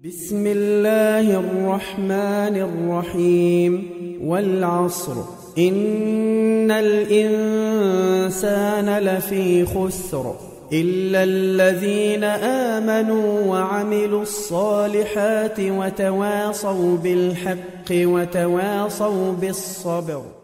بسم الله الرحمن الرحيم والعصر إن الإنسان لفي خسر إلا الذين آمنوا وعملوا الصالحات وتواصوا بالحق وتواصوا بالصبر.